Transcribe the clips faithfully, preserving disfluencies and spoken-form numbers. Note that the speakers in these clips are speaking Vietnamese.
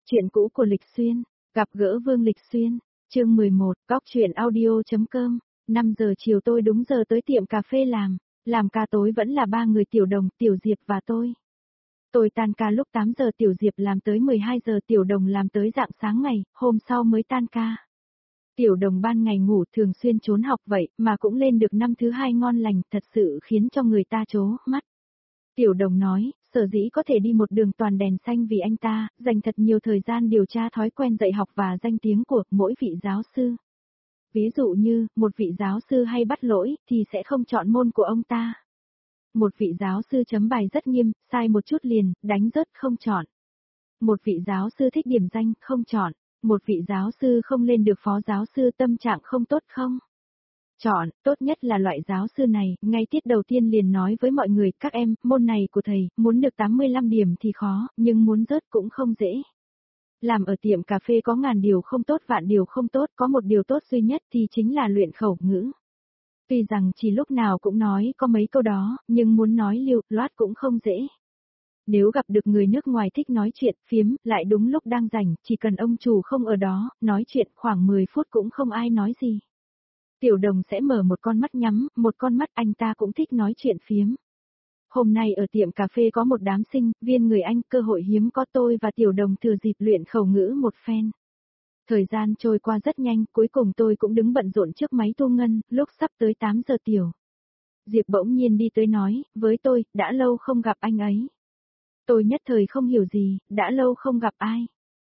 Chuyện cũ của Lịch Xuyên, gặp gỡ Vương Lịch Xuyên, chương mười một, góc chuyện audio.com, năm giờ chiều tôi đúng giờ tới tiệm cà phê làm, làm ca tối vẫn là ba người Tiểu Đồng, Tiểu Diệp và tôi. Tôi tan ca lúc tám giờ, Tiểu Diệp làm tới mười hai giờ, Tiểu Đồng làm tới rạng sáng ngày, hôm sau mới tan ca. Tiểu Đồng ban ngày ngủ thường xuyên trốn học vậy mà cũng lên được năm thứ hai ngon lành, thật sự khiến cho người ta chố mắt. Tiểu Đồng nói, sở dĩ có thể đi một đường toàn đèn xanh vì anh ta, dành thật nhiều thời gian điều tra thói quen dạy học và danh tiếng của mỗi vị giáo sư. Ví dụ như, một vị giáo sư hay bắt lỗi, thì sẽ không chọn môn của ông ta. Một vị giáo sư chấm bài rất nghiêm, sai một chút liền, đánh rớt không chọn. Một vị giáo sư thích điểm danh, không chọn. Một vị giáo sư không lên được phó giáo sư, tâm trạng không tốt không chọn. Tốt nhất là loại giáo sư này, ngay tiết đầu tiên liền nói với mọi người, các em, môn này của thầy, muốn được tám mươi lăm điểm thì khó, nhưng muốn rớt cũng không dễ. Làm ở tiệm cà phê có ngàn điều không tốt vạn điều không tốt, có một điều tốt duy nhất thì chính là luyện khẩu ngữ. Tuy rằng chỉ lúc nào cũng nói có mấy câu đó, nhưng muốn nói lưu loát cũng không dễ. Nếu gặp được người nước ngoài thích nói chuyện, phiếm, lại đúng lúc đang rảnh, chỉ cần ông chủ không ở đó, nói chuyện khoảng mười phút cũng không ai nói gì. Tiểu Đồng sẽ mở một con mắt nhắm, một con mắt, anh ta cũng thích nói chuyện phiếm. Hôm nay ở tiệm cà phê có một đám sinh viên người Anh, cơ hội hiếm có, tôi và Tiểu Đồng thừa dịp luyện khẩu ngữ một phen. Thời gian trôi qua rất nhanh, cuối cùng tôi cũng đứng bận rộn trước máy thu ngân, lúc sắp tới tám giờ Tiểu Diệp bỗng nhiên đi tới nói, với tôi, đã lâu không gặp anh ấy. Tôi nhất thời không hiểu gì, đã lâu không gặp ai.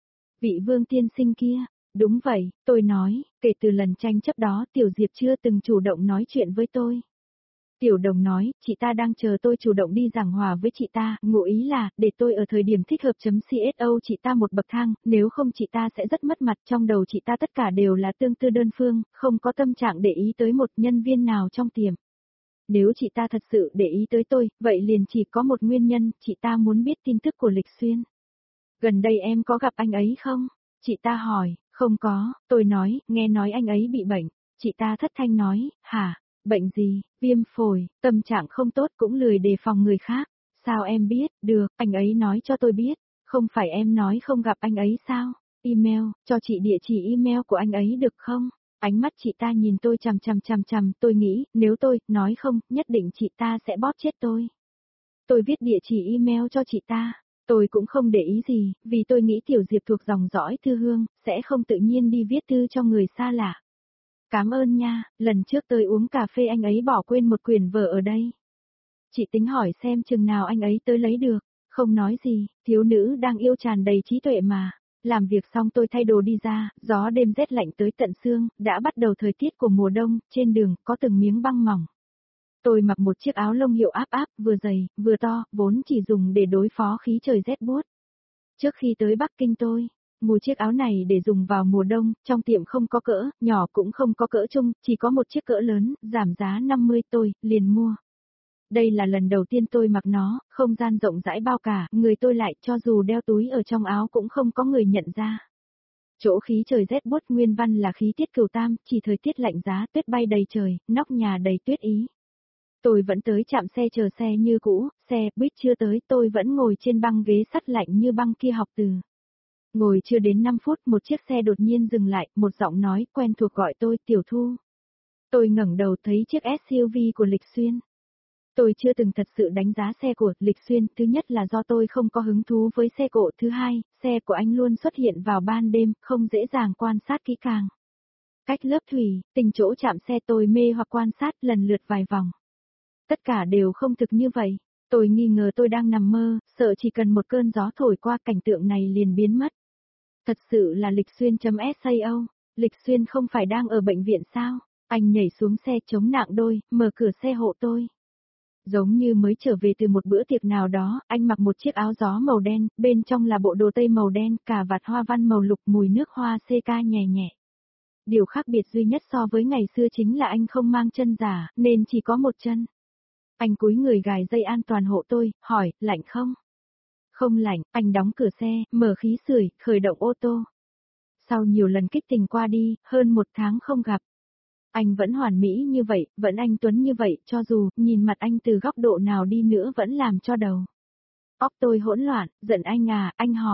Vị Vương tiên sinh kia. Đúng vậy, tôi nói, kể từ lần tranh chấp đó Tiểu Diệp chưa từng chủ động nói chuyện với tôi. Tiểu Đồng nói, chị ta đang chờ tôi chủ động đi giảng hòa với chị ta, ngụ ý là, để tôi ở thời điểm thích hợp chấm xô chị ta một bậc thang, nếu không chị ta sẽ rất mất mặt, trong đầu chị ta tất cả đều là tương tư đơn phương, không có tâm trạng để ý tới một nhân viên nào trong tiệm. Nếu chị ta thật sự để ý tới tôi, vậy liền chỉ có một nguyên nhân, chị ta muốn biết tin tức của Lịch Xuyên. Gần đây em có gặp anh ấy không? Chị ta hỏi. Không có, tôi nói, nghe nói anh ấy bị bệnh. Chị ta thất thanh nói, hả, bệnh gì, viêm phổi, tâm trạng không tốt, cũng lười đề phòng người khác. Sao em biết, được, anh ấy nói cho tôi biết. Không phải em nói không gặp anh ấy sao? Email, cho chị địa chỉ email của anh ấy được không? Ánh mắt chị ta nhìn tôi chằm chằm chằm chằm, tôi nghĩ, nếu tôi nói không, nhất định chị ta sẽ bóp chết tôi. Tôi viết địa chỉ email cho chị ta. Tôi cũng không để ý gì, vì tôi nghĩ Tiểu Diệp thuộc dòng dõi Thư Hương, sẽ không tự nhiên đi viết thư cho người xa lạ. Cảm ơn nha, lần trước tôi uống cà phê anh ấy bỏ quên một quyển vở ở đây. Chị tính hỏi xem chừng nào anh ấy tới lấy được, không nói gì, thiếu nữ đang yêu tràn đầy trí tuệ mà. Làm việc xong tôi thay đồ đi ra, gió đêm rét lạnh tới tận xương, đã bắt đầu thời tiết của mùa đông, trên đường có từng miếng băng mỏng. Tôi mặc một chiếc áo lông hiệu áp áp, vừa dày, vừa to, vốn chỉ dùng để đối phó khí trời rét buốt. Trước khi tới Bắc Kinh tôi mua chiếc áo này để dùng vào mùa đông, trong tiệm không có cỡ, nhỏ cũng không có cỡ chung, chỉ có một chiếc cỡ lớn, giảm giá năm mươi, tôi liền mua. Đây là lần đầu tiên tôi mặc nó, không gian rộng rãi bao cả, người tôi lại, cho dù đeo túi ở trong áo cũng không có người nhận ra. Chỗ khí trời rét buốt, nguyên văn là khí tiết cửu tam, chỉ thời tiết lạnh giá, tuyết bay đầy trời, nóc nhà đầy tuyết ý. Tôi vẫn tới trạm xe chờ xe như cũ, xe buýt chưa tới, tôi vẫn ngồi trên băng ghế sắt lạnh như băng kia học từ. Ngồi chưa đến năm phút, một chiếc xe đột nhiên dừng lại, một giọng nói quen thuộc gọi tôi, Tiểu Thu. Tôi ngẩng đầu thấy chiếc ét u vê của Lịch Xuyên. Tôi chưa từng thật sự đánh giá xe của Lịch Xuyên, thứ nhất là do tôi không có hứng thú với xe cộ, thứ hai, xe của anh luôn xuất hiện vào ban đêm, không dễ dàng quan sát kỹ càng. Cách lớp thủy, từng chỗ chạm xe tôi mê hoặc quan sát lần lượt vài vòng. Tất cả đều không thực như vậy. Tôi nghi ngờ tôi đang nằm mơ, sợ chỉ cần một cơn gió thổi qua cảnh tượng này liền biến mất. Thật sự là Lịch Xuyên.sao, Lịch Xuyên không phải đang ở bệnh viện sao? Anh nhảy xuống xe chống nặng đôi, mở cửa xe hộ tôi. Giống như mới trở về từ một bữa tiệc nào đó, anh mặc một chiếc áo gió màu đen, bên trong là bộ đồ tây màu đen, cà vạt hoa văn màu lục, mùi nước hoa xê ca nhẹ nhẹ. Điều khác biệt duy nhất so với ngày xưa chính là anh không mang chân giả, nên chỉ có một chân. Anh cúi người gài dây an toàn hộ tôi, hỏi, lạnh không? Không lạnh, anh đóng cửa xe, mở khí sưởi, khởi động ô tô. Sau nhiều lần kích tình qua đi, hơn một tháng không gặp. Anh vẫn hoàn mỹ như vậy, vẫn anh tuấn như vậy, cho dù, nhìn mặt anh từ góc độ nào đi nữa vẫn làm cho đầu óc tôi hỗn loạn, giận anh à, anh hỏi.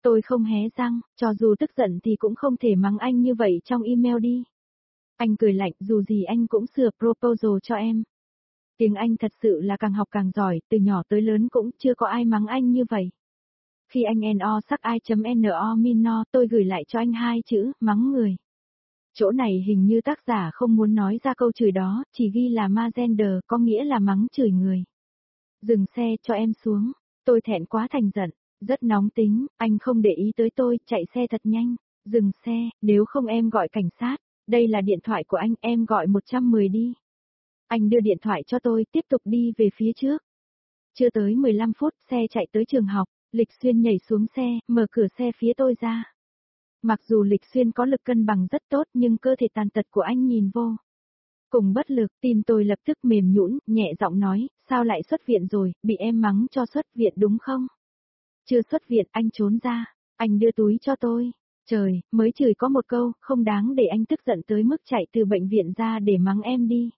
Tôi không hé răng, cho dù tức giận thì cũng không thể mắng anh như vậy trong email đi. Anh cười lạnh, dù gì anh cũng sửa proposal cho em. Tiếng Anh thật sự là càng học càng giỏi, từ nhỏ tới lớn cũng chưa có ai mắng anh như vậy. Khi anh no sắc I.no minor, tôi gửi lại cho anh hai chữ, mắng người. Chỗ này hình như tác giả không muốn nói ra câu chửi đó, chỉ ghi là magender, có nghĩa là mắng chửi người. Dừng xe cho em xuống, tôi thẹn quá thành giận, rất nóng tính, anh không để ý tới tôi, chạy xe thật nhanh. Dừng xe, nếu không em gọi cảnh sát, đây là điện thoại của anh, em gọi một một không đi. Anh đưa điện thoại cho tôi, tiếp tục đi về phía trước. Chưa tới mười lăm phút, xe chạy tới trường học, Lịch Xuyên nhảy xuống xe, mở cửa xe phía tôi ra. Mặc dù Lịch Xuyên có lực cân bằng rất tốt nhưng cơ thể tàn tật của anh nhìn vô cùng bất lực, tim tôi lập tức mềm nhũn, nhẹ giọng nói, sao lại xuất viện rồi, bị em mắng cho xuất viện đúng không? Chưa xuất viện, anh trốn ra, anh đưa túi cho tôi. Trời, mới chửi có một câu, không đáng để anh tức giận tới mức chạy từ bệnh viện ra để mắng em đi.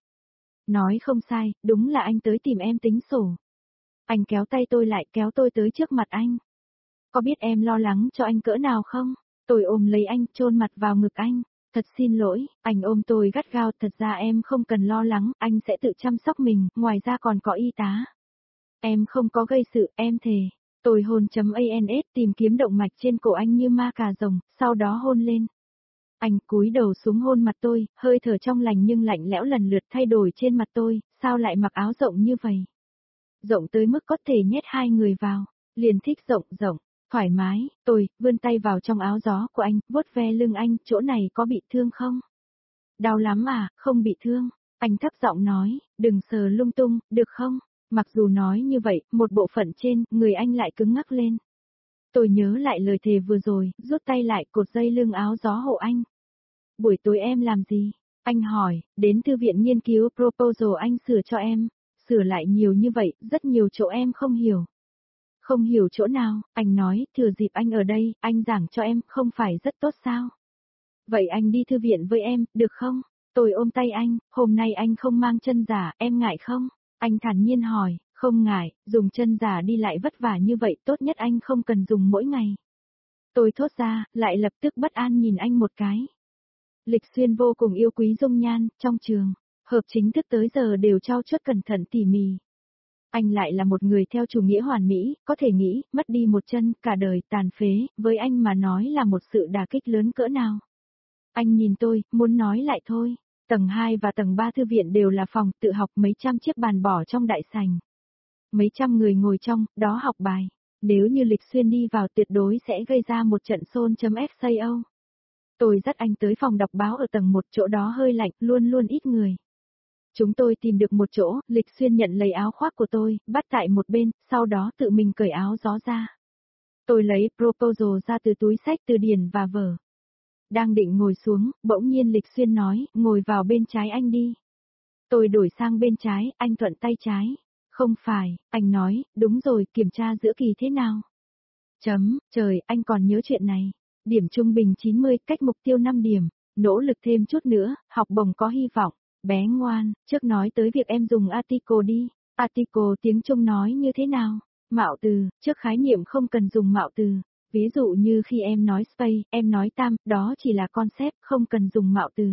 Nói không sai, đúng là anh tới tìm em tính sổ. Anh kéo tay tôi lại, kéo tôi tới trước mặt anh. Có biết em lo lắng cho anh cỡ nào không? Tôi ôm lấy anh, chôn mặt vào ngực anh. Thật xin lỗi, anh ôm tôi gắt gao, thật ra em không cần lo lắng, anh sẽ tự chăm sóc mình, ngoài ra còn có y tá. Em không có gây sự, em thề. Tôi hôn chấm ans tìm kiếm động mạch trên cổ anh như ma cà rồng, sau đó hôn lên. Anh cúi đầu xuống hôn mặt tôi, hơi thở trong lành nhưng lạnh lẽo lần lượt thay đổi trên mặt tôi, sao lại mặc áo rộng như vậy? Rộng tới mức có thể nhét hai người vào, liền thích rộng rộng, thoải mái, tôi vươn tay vào trong áo gió của anh, vuốt ve lưng anh, chỗ này có bị thương không? Đau lắm à, không bị thương. Anh thấp giọng nói, đừng sờ lung tung, được không? Mặc dù nói như vậy, một bộ phận trên, người anh lại cứng ngắc lên. Tôi nhớ lại lời thề vừa rồi, rút tay lại cột dây lưng áo gió hộ anh. Buổi tối em làm gì? Anh hỏi, đến thư viện nghiên cứu proposal anh sửa cho em. Sửa lại nhiều như vậy, rất nhiều chỗ em không hiểu. Không hiểu chỗ nào, anh nói, thừa dịp anh ở đây, anh giảng cho em, không phải rất tốt sao? Vậy anh đi thư viện với em, được không? Tôi ôm tay anh, hôm nay anh không mang chân giả, em ngại không? Anh thản nhiên hỏi, không ngại, dùng chân giả đi lại vất vả như vậy, tốt nhất anh không cần dùng mỗi ngày. Tôi thốt ra, lại lập tức bất an nhìn anh một cái. Lịch Xuyên vô cùng yêu quý dung nhan, trong trường, hợp chính thức tới giờ đều trau chuốt cẩn thận tỉ mỉ. Anh lại là một người theo chủ nghĩa hoàn mỹ, có thể nghĩ, mất đi một chân, cả đời tàn phế, với anh mà nói là một sự đả kích lớn cỡ nào. Anh nhìn tôi, muốn nói lại thôi. Tầng hai và tầng ba thư viện đều là phòng tự học, mấy trăm chiếc bàn bỏ trong đại sảnh. Mấy trăm người ngồi trong, đó học bài. Nếu như Lịch Xuyên đi vào tuyệt đối sẽ gây ra một trận xôn.fco. Tôi dắt anh tới phòng đọc báo ở tầng một, chỗ đó hơi lạnh, luôn luôn ít người. Chúng tôi tìm được một chỗ, Lịch Xuyên nhận lấy áo khoác của tôi, bắt tại một bên, sau đó tự mình cởi áo gió ra. Tôi lấy proposal ra từ túi sách từ điển và vở. Đang định ngồi xuống, bỗng nhiên Lịch Xuyên nói, ngồi vào bên trái anh đi. Tôi đổi sang bên trái, anh thuận tay trái. Không phải, anh nói, đúng rồi, kiểm tra giữa kỳ thế nào? Chấm, trời, anh còn nhớ chuyện này. Điểm trung bình chín mươi, cách mục tiêu năm điểm. Nỗ lực thêm chút nữa, học bổng có hy vọng. Bé ngoan, trước nói tới việc em dùng article đi. Article tiếng Trung nói như thế nào? Mạo từ, trước khái niệm không cần dùng mạo từ. Ví dụ như khi em nói space, em nói tam, đó chỉ là concept, không cần dùng mạo từ.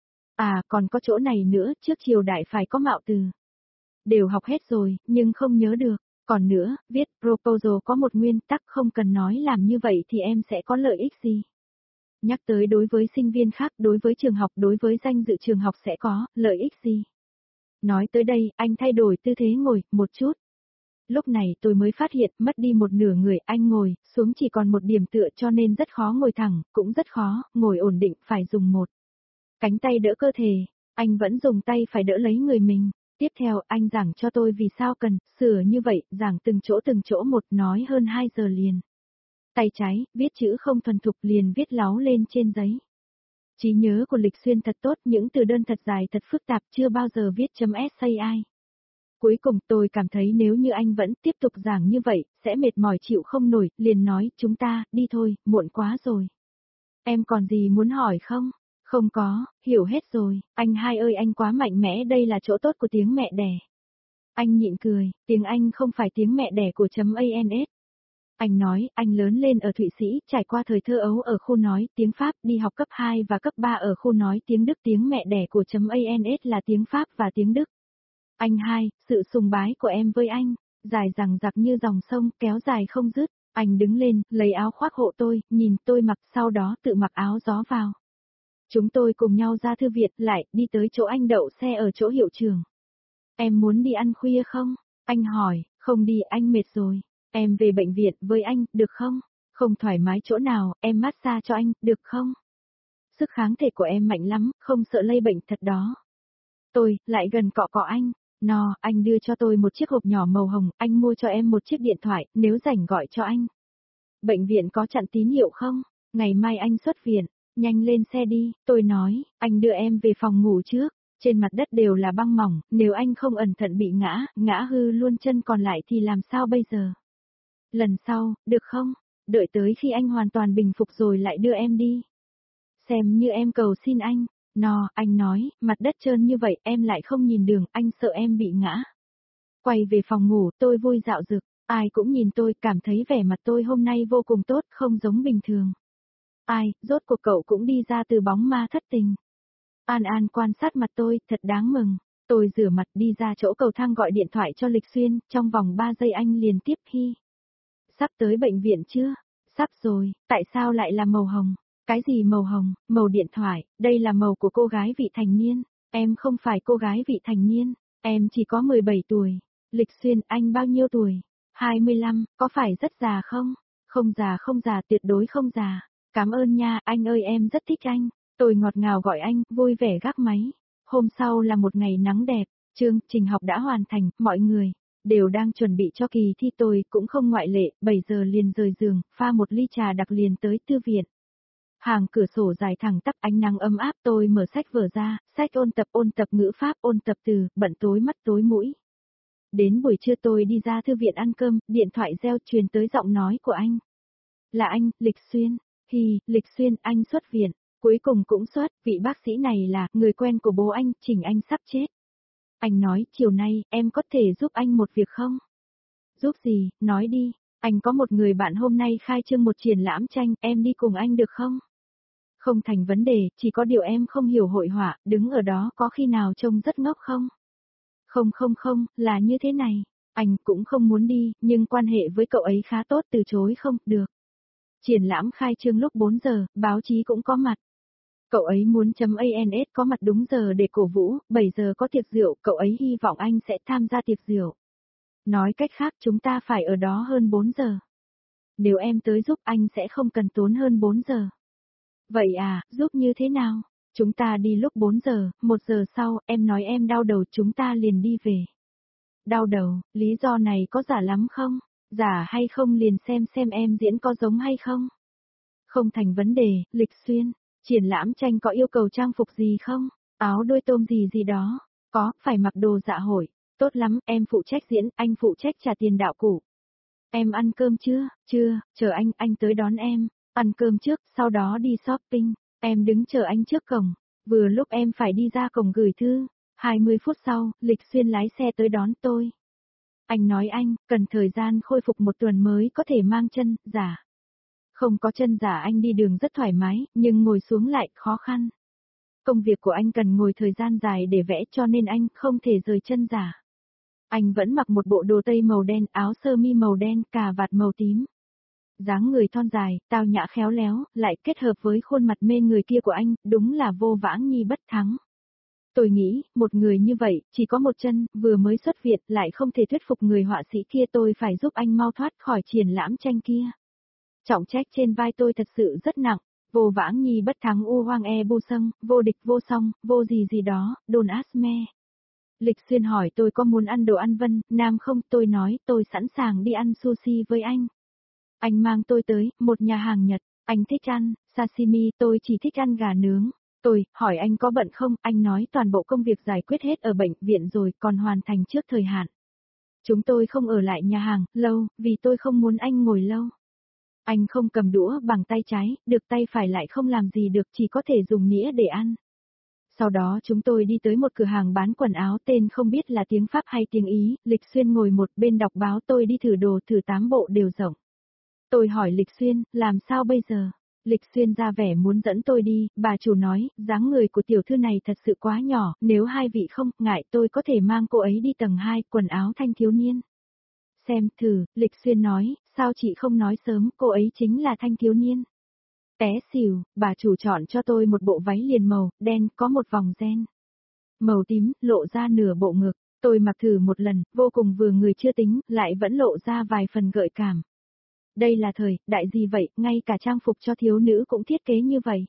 À, còn có chỗ này nữa, trước triều đại phải có mạo từ. Đều học hết rồi, nhưng không nhớ được. Còn nữa, viết proposal có một nguyên tắc không cần nói làm như vậy thì em sẽ có lợi ích gì. Nhắc tới đối với sinh viên khác, đối với trường học, đối với danh dự trường học sẽ có lợi ích gì. Nói tới đây, anh thay đổi tư thế ngồi, một chút. Lúc này tôi mới phát hiện, mất đi một nửa người, anh ngồi, xuống chỉ còn một điểm tựa cho nên rất khó ngồi thẳng, cũng rất khó, ngồi ổn định, phải dùng một cánh tay đỡ cơ thể, anh vẫn dùng tay phải đỡ lấy người mình. Tiếp theo, anh giảng cho tôi vì sao cần, sửa như vậy, giảng từng chỗ từng chỗ một, nói hơn hai giờ liền. Tay trái, viết chữ không thuần thục liền viết láu lên trên giấy. Trí nhớ của Lịch Xuyên thật tốt, những từ đơn thật dài thật phức tạp, chưa bao giờ viết chấm sai. Cuối cùng tôi cảm thấy nếu như anh vẫn tiếp tục giảng như vậy, sẽ mệt mỏi chịu không nổi, liền nói, chúng ta, đi thôi, muộn quá rồi. Em còn gì muốn hỏi không? Không có, hiểu hết rồi, anh hai ơi anh quá mạnh mẽ, đây là chỗ tốt của tiếng mẹ đẻ. Anh nhịn cười, tiếng Anh không phải tiếng mẹ đẻ của chấm ans. Anh nói, anh lớn lên ở Thụy Sĩ, trải qua thời thơ ấu ở khu nói tiếng Pháp, đi học cấp hai và cấp ba ở khu nói tiếng Đức, tiếng mẹ đẻ của chấm ans là tiếng Pháp và tiếng Đức. Anh hai, sự sùng bái của em với anh, dài dằng dặc như dòng sông, kéo dài không dứt. Anh đứng lên, lấy áo khoác hộ tôi, nhìn tôi mặc, sau đó tự mặc áo gió vào. Chúng tôi cùng nhau ra thư viện, lại, đi tới chỗ anh đậu xe ở chỗ hiệu trường. Em muốn đi ăn khuya không? Anh hỏi, không đi, anh mệt rồi. Em về bệnh viện với anh, được không? Không thoải mái chỗ nào, em massage cho anh, được không? Sức kháng thể của em mạnh lắm, không sợ lây bệnh thật đó. Tôi, lại gần cọ cọ anh. No, anh đưa cho tôi một chiếc hộp nhỏ màu hồng, anh mua cho em một chiếc điện thoại, nếu rảnh gọi cho anh. Bệnh viện có chặn tín hiệu không? Ngày mai anh xuất viện, nhanh lên xe đi, tôi nói, anh đưa em về phòng ngủ trước. Trên mặt đất đều là băng mỏng, nếu anh không ẩn thận bị ngã, ngã hư luôn chân còn lại thì làm sao bây giờ? Lần sau, được không? Đợi tới khi anh hoàn toàn bình phục rồi lại đưa em đi. Xem như em cầu xin anh. No, anh nói, mặt đất trơn như vậy em lại không nhìn đường, anh sợ em bị ngã. Quay về phòng ngủ, tôi vui dạo dực, ai cũng nhìn tôi, cảm thấy vẻ mặt tôi hôm nay vô cùng tốt, không giống bình thường. Ai, rốt cuộc cậu cũng đi ra từ bóng ma thất tình. An An quan sát mặt tôi, thật đáng mừng. Tôi rửa mặt đi ra chỗ cầu thang gọi điện thoại cho Lịch Xuyên, trong vòng ba giây anh liền tiếp hi. Sắp tới bệnh viện chưa? Sắp rồi, tại sao lại là màu hồng? Cái gì màu hồng, màu điện thoại, đây là màu của cô gái vị thành niên. Em không phải cô gái vị thành niên, em chỉ có mười bảy tuổi. Lịch Xuyên, anh bao nhiêu tuổi? hai mươi lăm, có phải rất già không? Không già không già, tuyệt đối không già. Cảm ơn nha, anh ơi em rất thích anh. Tôi ngọt ngào gọi anh, vui vẻ gác máy. Hôm sau là một ngày nắng đẹp, chương trình học đã hoàn thành, mọi người đều đang chuẩn bị cho kỳ thi, tôi cũng không ngoại lệ, bảy giờ liền rời giường, pha một ly trà đặc liền tới thư viện. Hàng cửa sổ dài thẳng tắp, ánh nắng ấm áp, tôi mở sách vở ra, sách ôn tập ôn tập ngữ pháp, ôn tập từ, bận tối mắt tối mũi. Đến buổi trưa tôi đi ra thư viện ăn cơm, điện thoại reo truyền tới giọng nói của anh. Là anh, Lịch Xuyên. Thì, Lịch Xuyên, anh xuất viện. Cuối cùng cũng xuất, vị bác sĩ này là người quen của bố anh, Trình Anh sắp chết. Anh nói, chiều nay, em có thể giúp anh một việc không? Giúp gì, nói đi, anh có một người bạn hôm nay khai trương một triển lãm tranh, em đi cùng anh được không? Không thành vấn đề, chỉ có điều em không hiểu hội họa, đứng ở đó có khi nào trông rất ngốc không? Không không không, là như thế này, anh cũng không muốn đi, nhưng quan hệ với cậu ấy khá tốt, từ chối không, được. Triển lãm khai trương lúc bốn giờ, báo chí cũng có mặt. Cậu ấy muốn chấm ans có mặt đúng giờ để cổ vũ, bảy giờ có tiệc rượu, cậu ấy hy vọng anh sẽ tham gia tiệc rượu. Nói cách khác chúng ta phải ở đó hơn bốn giờ. Nếu em tới giúp anh sẽ không cần tốn hơn bốn giờ. Vậy à, giúp như thế nào? Chúng ta đi lúc bốn giờ, một giờ sau, em nói em đau đầu chúng ta liền đi về. Đau đầu, lý do này có giả lắm không? Giả hay không liền xem xem em diễn có giống hay không? Không thành vấn đề, Lịch Xuyên. Triển lãm tranh có yêu cầu trang phục gì không? Áo đôi tôm gì gì đó? Có, phải mặc đồ dạ hội. Tốt lắm, em phụ trách diễn, anh phụ trách trả tiền đạo cụ. Em ăn cơm chưa? Chưa, chờ anh, anh tới đón em. Ăn cơm trước, sau đó đi shopping. Em đứng chờ anh trước cổng. Vừa lúc em phải đi ra cổng gửi thư. hai mươi phút sau, Lịch Xuyên lái xe tới đón tôi. Anh nói anh, cần thời gian khôi phục một tuần mới có thể mang chân, giả. Không có chân giả anh đi đường rất thoải mái, nhưng ngồi xuống lại khó khăn. Công việc của anh cần ngồi thời gian dài để vẽ cho nên anh không thể rời chân giả. Anh vẫn mặc một bộ đồ tây màu đen, áo sơ mi màu đen, cà vạt màu tím. Dáng người thon dài, tao nhã khéo léo, lại kết hợp với khuôn mặt mê người kia của anh, đúng là vô vãng nhi bất thắng. Tôi nghĩ, một người như vậy, chỉ có một chân, vừa mới xuất viện, lại không thể thuyết phục người họa sĩ kia, tôi phải giúp anh mau thoát khỏi triển lãm tranh kia. Trọng trách trên vai tôi thật sự rất nặng, vô vãng nhi bất thắng u hoang e bu sâng, vô địch vô song, vô gì gì đó, đồn asme. Lịch Xuyên hỏi tôi có muốn ăn đồ ăn Vân Nam không, tôi nói tôi sẵn sàng đi ăn sushi với anh. Anh mang tôi tới, một nhà hàng Nhật, anh thích ăn, sashimi, tôi chỉ thích ăn gà nướng. Tôi, hỏi anh có bận không, anh nói toàn bộ công việc giải quyết hết ở bệnh viện rồi, còn hoàn thành trước thời hạn. Chúng tôi không ở lại nhà hàng, lâu, vì tôi không muốn anh ngồi lâu. Anh không cầm đũa bằng tay trái, được tay phải lại không làm gì được, chỉ có thể dùng nĩa để ăn. Sau đó chúng tôi đi tới một cửa hàng bán quần áo tên không biết là tiếng Pháp hay tiếng Ý, Lịch Xuyên ngồi một bên đọc báo, tôi đi thử đồ, thử tám bộ đều rộng. Tôi hỏi Lịch Xuyên, làm sao bây giờ? Lịch Xuyên ra vẻ muốn dẫn tôi đi, bà chủ nói, dáng người của tiểu thư này thật sự quá nhỏ, nếu hai vị không ngại tôi có thể mang cô ấy đi tầng hai, quần áo thanh thiếu niên. Xem thử, Lịch Xuyên nói, sao chị không nói sớm, cô ấy chính là thanh thiếu niên. Té xỉu, bà chủ chọn cho tôi một bộ váy liền màu, đen, có một vòng ren. Màu tím, lộ ra nửa bộ ngực, tôi mặc thử một lần, vô cùng vừa người chưa tính, lại vẫn lộ ra vài phần gợi cảm. Đây là thời, đại gì vậy, ngay cả trang phục cho thiếu nữ cũng thiết kế như vậy.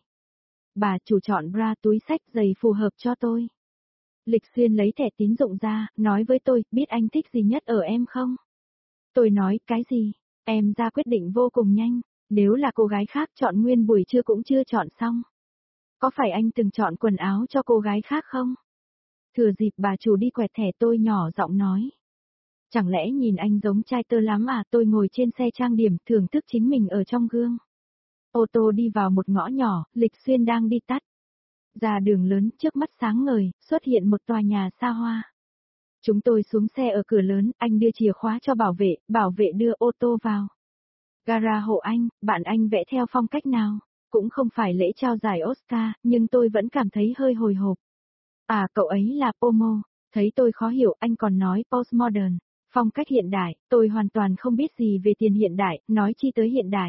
Bà chủ chọn bra túi xách giày phù hợp cho tôi. Lịch Xuyên lấy thẻ tín dụng ra, nói với tôi, biết anh thích gì nhất ở em không? Tôi nói, cái gì? Em ra quyết định vô cùng nhanh, nếu là cô gái khác chọn nguyên buổi trưa cũng chưa chọn xong. Có phải anh từng chọn quần áo cho cô gái khác không? Thừa dịp bà chủ đi quẹt thẻ tôi nhỏ giọng nói. Chẳng lẽ nhìn anh giống trai tơ lắm à? Tôi ngồi trên xe trang điểm thưởng thức chính mình ở trong gương. Ô tô đi vào một ngõ nhỏ, Lịch Xuyên đang đi tắt. Ra đường lớn trước mắt sáng ngời, xuất hiện một tòa nhà xa hoa. Chúng tôi xuống xe ở cửa lớn, anh đưa chìa khóa cho bảo vệ, bảo vệ đưa ô tô vào. Gara hộ anh, bạn anh vẽ theo phong cách nào? Cũng không phải lễ trao giải Oscar, nhưng tôi vẫn cảm thấy hơi hồi hộp. À, cậu ấy là Pomo. Thấy tôi khó hiểu, anh còn nói postmodern, phong cách hiện đại, tôi hoàn toàn không biết gì về tiền hiện đại, nói chi tới hiện đại.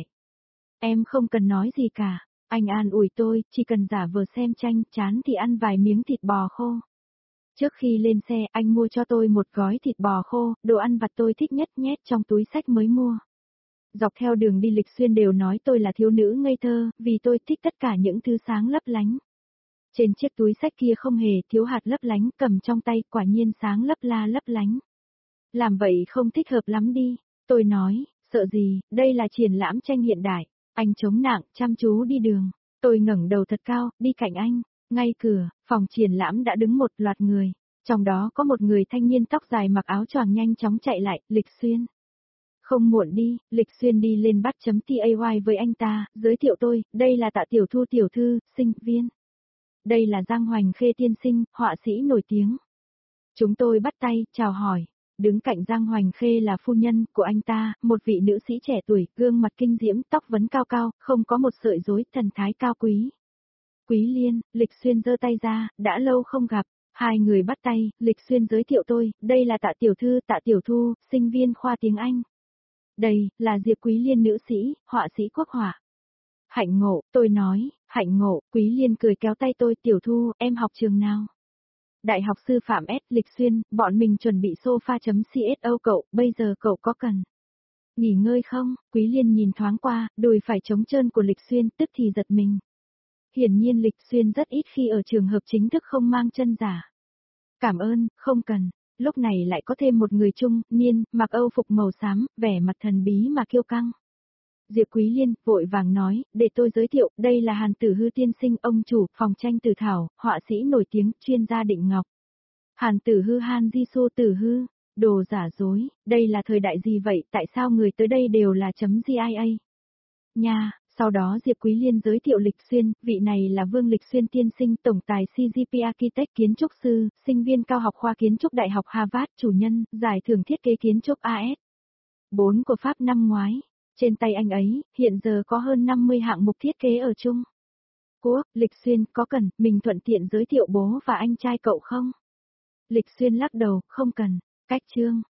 Em không cần nói gì cả, anh an ủi tôi, chỉ cần giả vờ xem tranh, chán thì ăn vài miếng thịt bò khô. Trước khi lên xe, anh mua cho tôi một gói thịt bò khô, đồ ăn vặt tôi thích nhất nhét trong túi xách mới mua. Dọc theo đường đi Lịch Xuyên đều nói tôi là thiếu nữ ngây thơ, vì tôi thích tất cả những thứ sáng lấp lánh. Trên chiếc túi xách kia không hề thiếu hạt lấp lánh, cầm trong tay quả nhiên sáng lấp la lấp lánh. Làm vậy không thích hợp lắm đi, tôi nói, sợ gì, đây là triển lãm tranh hiện đại. Anh chống nặng, chăm chú đi đường. Tôi ngẩng đầu thật cao, đi cạnh anh. Ngay cửa, phòng triển lãm đã đứng một loạt người. Trong đó có một người thanh niên tóc dài mặc áo choàng nhanh chóng chạy lại, Lịch Xuyên. Không muộn đi, Lịch Xuyên đi lên bắt chấm tay với anh ta, giới thiệu tôi, đây là Tạ Tiểu Thu tiểu thư, sinh viên. Đây là Giang Hoành Khê tiên sinh, họa sĩ nổi tiếng. Chúng tôi bắt tay, chào hỏi. Đứng cạnh Giang Hoành Khê là phu nhân của anh ta, một vị nữ sĩ trẻ tuổi, gương mặt kinh diễm, tóc vấn cao cao, không có một sợi rối, thần thái cao quý. Quý Liên, Lịch Xuyên giơ tay ra, đã lâu không gặp. Hai người bắt tay, Lịch Xuyên giới thiệu tôi, đây là Tạ Tiểu Thư, Tạ Tiểu Thu, sinh viên khoa tiếng Anh. Đây, là Diệp Quý Liên nữ sĩ, họa sĩ quốc họa. Hạnh ngộ, tôi nói, hạnh ngộ, Quý Liên cười kéo tay tôi, Tiểu Thu, em học trường nào? Đại học sư phạm S, Lịch Xuyên, bọn mình chuẩn bị sofa.cso cậu, bây giờ cậu có cần nghỉ ngơi không? Quý Liên nhìn thoáng qua, đùi phải trống trơn của Lịch Xuyên, tức thì giật mình. Hiển nhiên Lịch Xuyên rất ít khi ở trường hợp chính thức không mang chân giả. Cảm ơn, không cần. Lúc này lại có thêm một người trung niên, mặc âu phục màu xám, vẻ mặt thần bí mà kiêu căng. Diệp Quý Liên vội vàng nói, để tôi giới thiệu, đây là Hàn Tử Hư tiên sinh, ông chủ phòng tranh Tử Thảo, họa sĩ nổi tiếng, chuyên gia định ngọc. Hàn Tử Hư, Han Jisoo Tử Hư, đồ giả dối, đây là thời đại gì vậy, tại sao người tới đây đều là chấm gi i a? Nha, sau đó Diệp Quý Liên giới thiệu Lịch Xuyên, vị này là Vương Lịch Xuyên tiên sinh, tổng tài xê giê pê Architect kiến trúc sư, sinh viên cao học khoa kiến trúc Đại học Harvard, chủ nhân, giải thưởng thiết kế kiến trúc a ét bốn của Pháp năm ngoái. Trên tay anh ấy, hiện giờ có hơn năm mươi hạng mục thiết kế ở Trung Quốc. Lịch Xuyên, có cần, mình thuận tiện giới thiệu bố và anh trai cậu không? Lịch Xuyên lắc đầu, không cần. Cách chương.